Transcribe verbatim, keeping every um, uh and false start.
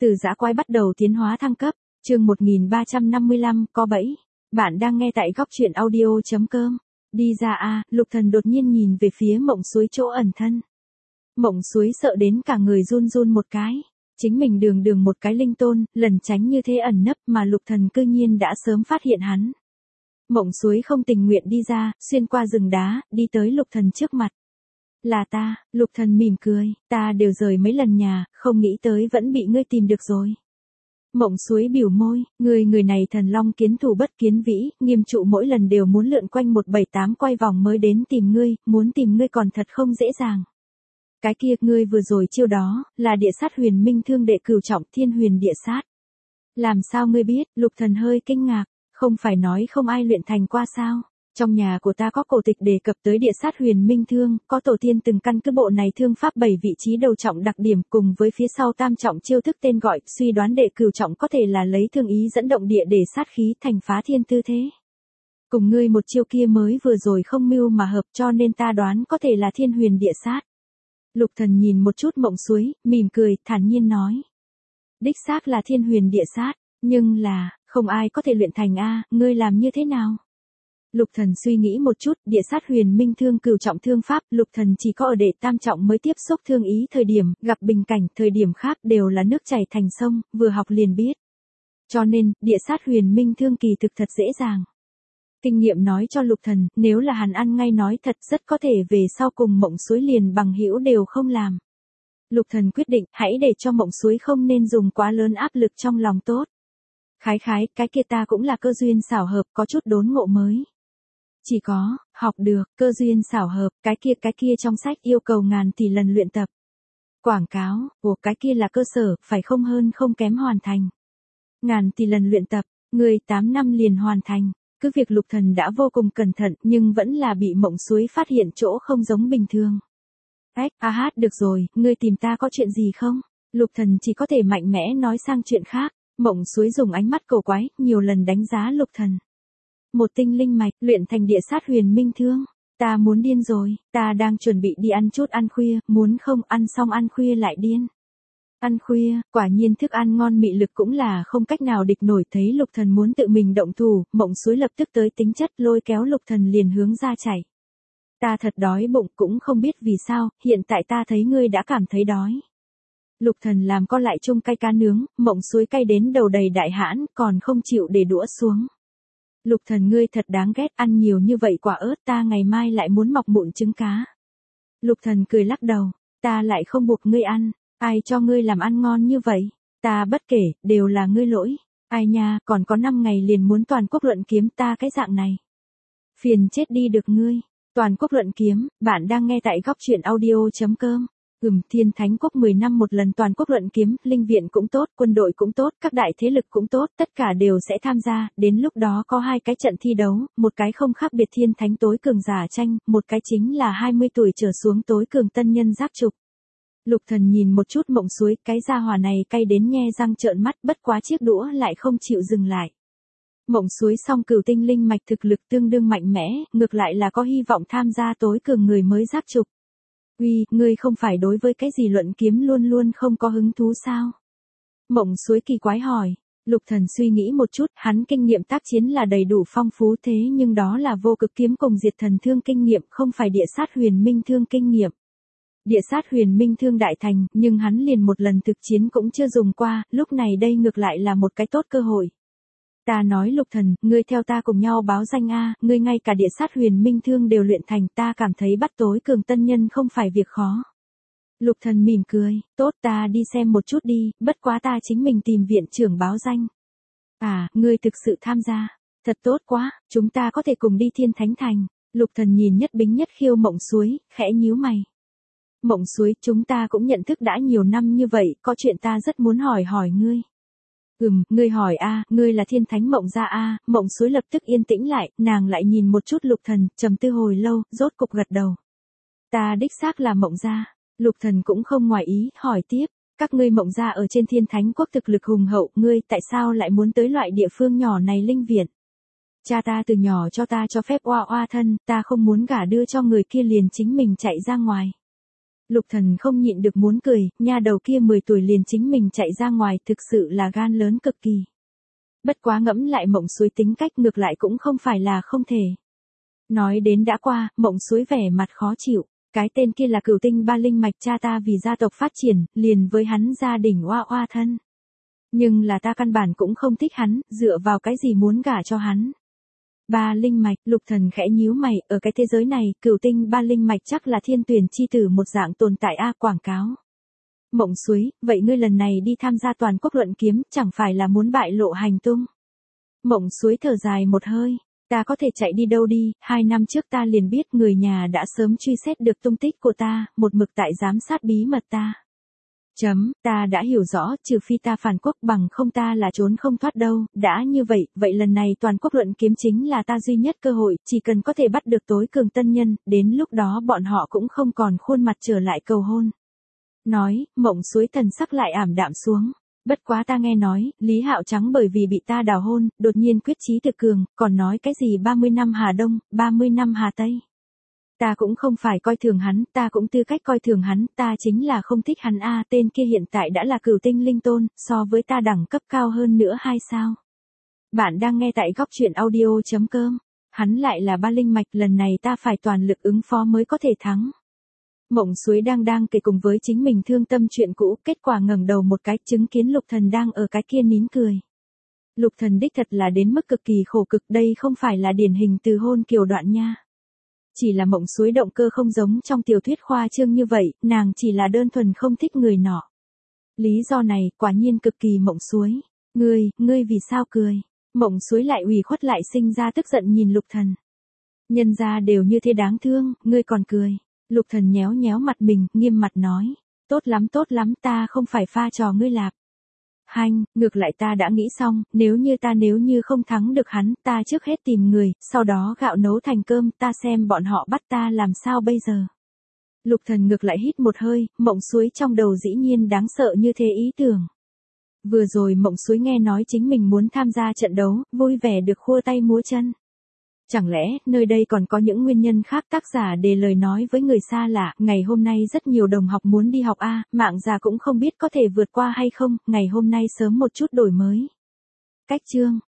Từ dã quái bắt đầu tiến hóa thăng cấp, chương một nghìn ba trăm năm mươi lăm, có bẫy. Bạn đang nghe tại góc truyện audio chấm com. Đi ra a, Lục Thần đột nhiên nhìn về phía Mộng Suối chỗ ẩn thân. Mộng Suối sợ đến cả người run run một cái. Chính mình đường đường một cái linh tôn, lần tránh như thế ẩn nấp mà Lục Thần cư nhiên đã sớm phát hiện hắn. Mộng Suối không tình nguyện đi ra, xuyên qua rừng đá, đi tới Lục Thần trước mặt. Là ta, Lục Thần mỉm cười, ta đều rời mấy lần nhà, không nghĩ tới vẫn bị ngươi tìm được rồi. Mộng Suối biểu môi, người người này thần long kiến thủ bất kiến vĩ, nghiêm trụ mỗi lần đều muốn lượn quanh một bảy tám quay vòng mới đến tìm ngươi, muốn tìm ngươi còn thật không dễ dàng. Cái kia ngươi vừa rồi chiêu đó, là địa sát huyền minh thương đệ cửu trọng thiên huyền địa sát. Làm sao ngươi biết? Lục Thần hơi kinh ngạc, không phải nói không ai luyện thành qua sao? Trong nhà của ta có cổ tịch đề cập tới địa sát huyền minh thương, có tổ tiên từng căn cứ bộ này thương pháp bảy vị trí đầu trọng đặc điểm cùng với phía sau tam trọng chiêu thức tên gọi, suy đoán đệ cửu trọng có thể là lấy thương ý dẫn động địa để sát khí thành phá thiên tư thế. Cùng ngươi một chiêu kia mới vừa rồi không mưu mà hợp cho nên ta đoán có thể là thiên huyền địa sát. Lục Thần nhìn một chút Mộng Suối, mỉm cười, thản nhiên nói. Đích xác là thiên huyền địa sát, nhưng là, không ai có thể luyện thành a, ngươi làm như thế nào? Lục Thần suy nghĩ một chút, địa sát huyền minh thương cửu trọng thương pháp, Lục Thần chỉ có ở đệ tam trọng mới tiếp xúc thương ý thời điểm, gặp bình cảnh, thời điểm khác đều là nước chảy thành sông, vừa học liền biết. Cho nên, địa sát huyền minh thương kỳ thực thật dễ dàng. Kinh nghiệm nói cho Lục Thần, nếu là Hàn ăn ngay nói thật rất có thể về sau cùng Mộng Suối liền bằng hữu đều không làm. Lục Thần quyết định, hãy để cho Mộng Suối không nên dùng quá lớn áp lực trong lòng tốt. Khái khái, cái kia ta cũng là cơ duyên xảo hợp, có chút đốn ngộ mới. Chỉ có, học được, cơ duyên xảo hợp, cái kia cái kia trong sách yêu cầu ngàn tỷ lần luyện tập. Quảng cáo, ồ cái kia là cơ sở, phải không hơn không kém hoàn thành. Ngàn tỷ lần luyện tập, người tám năm liền hoàn thành. Cứ việc Lục Thần đã vô cùng cẩn thận nhưng vẫn là bị Mộng Suối phát hiện chỗ không giống bình thường. Ếch, a hát được rồi, ngươi tìm ta có chuyện gì không? Lục Thần chỉ có thể mạnh mẽ nói sang chuyện khác. Mộng Suối dùng ánh mắt cổ quái, nhiều lần đánh giá Lục Thần. Một tinh linh mạch, luyện thành địa sát huyền minh thương. Ta muốn điên rồi, ta đang chuẩn bị đi ăn chút ăn khuya, muốn không ăn xong ăn khuya lại điên. Ăn khuya, quả nhiên thức ăn ngon mị lực cũng là không cách nào địch nổi, thấy Lục Thần muốn tự mình động thủ, Mộng Suối lập tức tới tính chất lôi kéo Lục Thần liền hướng ra chạy. Ta thật đói bụng cũng không biết vì sao, hiện tại ta thấy ngươi đã cảm thấy đói. Lục Thần làm co lại chung cay cá nướng, Mộng Suối cay đến đầu đầy đại hãn, còn không chịu để đũa xuống. Lục Thần ngươi thật đáng ghét, ăn nhiều như vậy quả ớt ta ngày mai lại muốn mọc mụn trứng cá. Lục Thần cười lắc đầu, ta lại không buộc ngươi ăn, ai cho ngươi làm ăn ngon như vậy, ta bất kể, đều là ngươi lỗi, ai nha, còn có năm ngày liền muốn toàn quốc luận kiếm ta cái dạng này. Phiền chết đi được ngươi, toàn quốc luận kiếm, bạn đang nghe tại góc truyện audio chấm com. Ừm, Thiên Thánh Quốc mười năm một lần toàn quốc luận kiếm, linh viện cũng tốt, quân đội cũng tốt, các đại thế lực cũng tốt, tất cả đều sẽ tham gia, đến lúc đó có hai cái trận thi đấu, một cái không khác biệt thiên thánh tối cường giả tranh, một cái chính là hai mươi tuổi trở xuống tối cường tân nhân giác trục. Lục Thần nhìn một chút Mộng Suối, cái gia hỏa này cay đến nhe răng trợn mắt, bất quá chiếc đũa lại không chịu dừng lại. Mộng Suối song cửu tinh linh mạch thực lực tương đương mạnh mẽ, ngược lại là có hy vọng tham gia tối cường người mới giác trục. Uy, ngươi không phải đối với cái gì luận kiếm luôn luôn không có hứng thú sao? Mộng Suối kỳ quái hỏi. Lục Thần suy nghĩ một chút, hắn kinh nghiệm tác chiến là đầy đủ phong phú thế nhưng đó là vô cực kiếm cùng diệt thần thương kinh nghiệm, không phải địa sát huyền minh thương kinh nghiệm. Địa sát huyền minh thương đại thành, nhưng hắn liền một lần thực chiến cũng chưa dùng qua, lúc này đây ngược lại là một cái tốt cơ hội. Ta nói Lục Thần, ngươi theo ta cùng nhau báo danh a, ngươi ngay cả địa sát huyền minh thương đều luyện thành, ta cảm thấy bắt tối cường tân nhân không phải việc khó. Lục Thần mỉm cười, tốt ta đi xem một chút đi, bất quá ta chính mình tìm viện trưởng báo danh. À, ngươi thực sự tham gia, thật tốt quá, chúng ta có thể cùng đi Thiên Thánh Thành. Lục Thần nhìn Nhất Bính Nhất Khiêu Mộng Suối, khẽ nhíu mày. Mộng Suối, chúng ta cũng nhận thức đã nhiều năm như vậy, có chuyện ta rất muốn hỏi hỏi ngươi. Ừm, ngươi hỏi a, ngươi là Thiên Thánh Mộng gia a, Mộng Suối lập tức yên tĩnh lại, nàng lại nhìn một chút Lục Thần, trầm tư hồi lâu, rốt cục gật đầu. Ta đích xác là Mộng gia. Lục Thần cũng không ngoài ý, hỏi tiếp, các ngươi Mộng gia ở trên Thiên Thánh Quốc thực lực hùng hậu, ngươi tại sao lại muốn tới loại địa phương nhỏ này linh viện? Cha ta từ nhỏ cho ta cho phép oa oa thân, ta không muốn gả đưa cho người kia liền chính mình chạy ra ngoài. Lục Thần không nhịn được muốn cười, nha đầu kia mười tuổi liền chính mình chạy ra ngoài, thực sự là gan lớn cực kỳ. Bất quá ngẫm lại Mộng Suối tính cách ngược lại cũng không phải là không thể. Nói đến đã qua, Mộng Suối vẻ mặt khó chịu, cái tên kia là Cửu Tinh Ba Linh Mạch, cha ta vì gia tộc phát triển, liền với hắn gia đình oa oa thân. Nhưng là ta căn bản cũng không thích hắn, dựa vào cái gì muốn gả cho hắn. Ba Linh Mạch, Lục Thần khẽ nhíu mày, ở cái thế giới này, Cửu Tinh Ba Linh Mạch chắc là thiên tuyển chi tử một dạng tồn tại a, quảng cáo. Mộng Suối, vậy ngươi lần này đi tham gia toàn quốc luận kiếm, chẳng phải là muốn bại lộ hành tung? Mộng Suối thở dài một hơi, ta có thể chạy đi đâu đi, hai năm trước ta liền biết người nhà đã sớm truy xét được tung tích của ta, một mực tại giám sát bí mật ta. Chấm, ta đã hiểu rõ, trừ phi ta phản quốc, bằng không ta là trốn không thoát đâu, đã như vậy, vậy lần này toàn quốc luận kiếm chính là ta duy nhất cơ hội, chỉ cần có thể bắt được tối cường tân nhân, đến lúc đó bọn họ cũng không còn khuôn mặt trở lại cầu hôn. Nói, Mộng Suối thần sắc lại ảm đạm xuống. Bất quá ta nghe nói, Lý Hạo Trắng bởi vì bị ta đào hôn, đột nhiên quyết chí thực cường, còn nói cái gì ba mươi năm Hà Đông, ba mươi năm Hà Tây. Ta cũng không phải coi thường hắn, ta cũng tư cách coi thường hắn, ta chính là không thích hắn a, tên kia hiện tại đã là Cửu Tinh Linh Tôn, so với ta đẳng cấp cao hơn nữa hay sao? Bạn đang nghe tại góc truyện audio chấm com, hắn lại là Ba Linh Mạch, lần này ta phải toàn lực ứng phó mới có thể thắng. Mộng Suối đang đang kể cùng với chính mình thương tâm chuyện cũ, kết quả ngẩng đầu một cái, chứng kiến Lục Thần đang ở cái kia nín cười. Lục Thần đích thật là đến mức cực kỳ khổ cực, đây không phải là điển hình từ hôn kiều đoạn nha. Chỉ là Mộng Suối động cơ không giống trong tiểu thuyết khoa trương như vậy, nàng chỉ là đơn thuần không thích người nọ. Lý do này, quả nhiên cực kỳ Mộng Suối. Ngươi, ngươi vì sao cười? Mộng Suối lại ủy khuất lại sinh ra tức giận nhìn Lục Thần. Nhân gia đều như thế đáng thương, ngươi còn cười. Lục Thần nhéo nhéo mặt mình, nghiêm mặt nói. Tốt lắm tốt lắm, ta không phải pha trò ngươi lạp. Hanh, ngược lại ta đã nghĩ xong, nếu như ta nếu như không thắng được hắn, ta trước hết tìm người, sau đó gạo nấu thành cơm, ta xem bọn họ bắt ta làm sao bây giờ. Lục Thần ngược lại hít một hơi, Mộng Suối trong đầu dĩ nhiên đáng sợ như thế ý tưởng. Vừa rồi Mộng Suối nghe nói chính mình muốn tham gia trận đấu, vui vẻ được khua tay múa chân. Chẳng lẽ, nơi đây còn có những nguyên nhân khác? Tác giả để lời nói với người xa lạ, ngày hôm nay rất nhiều đồng học muốn đi học A, mạng già cũng không biết có thể vượt qua hay không, ngày hôm nay sớm một chút đổi mới. Cách chương.